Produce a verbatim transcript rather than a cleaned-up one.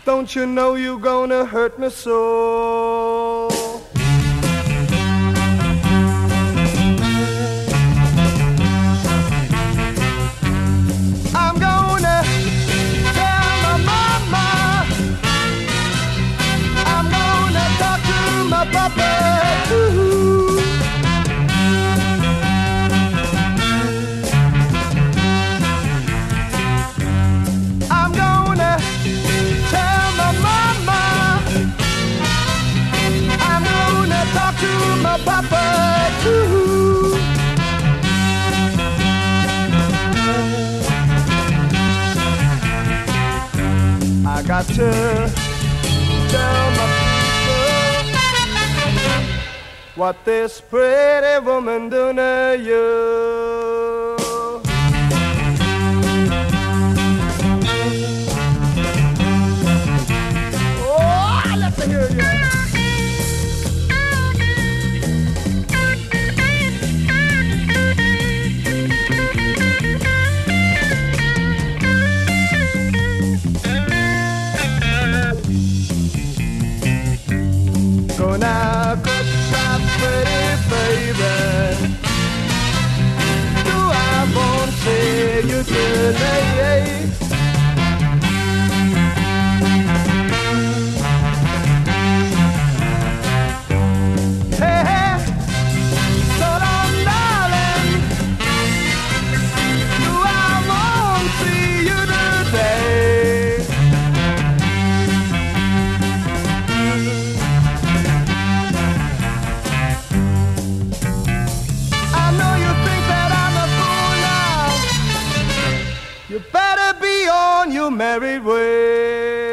Don't you know you're gonna hurt me so? I'm gonna tell my mama. I'm gonna talk to my papa too. I'm gonna tell my mama. I'm gonna talk to my papa too. I got to tell my people what this pretty woman done to you. Oh, I love to hear you. Go now, goodbye, pretty baby. Do I won't see you today? Hey, hey, so long, darling. Do I won't see you today? You better be on your merry way.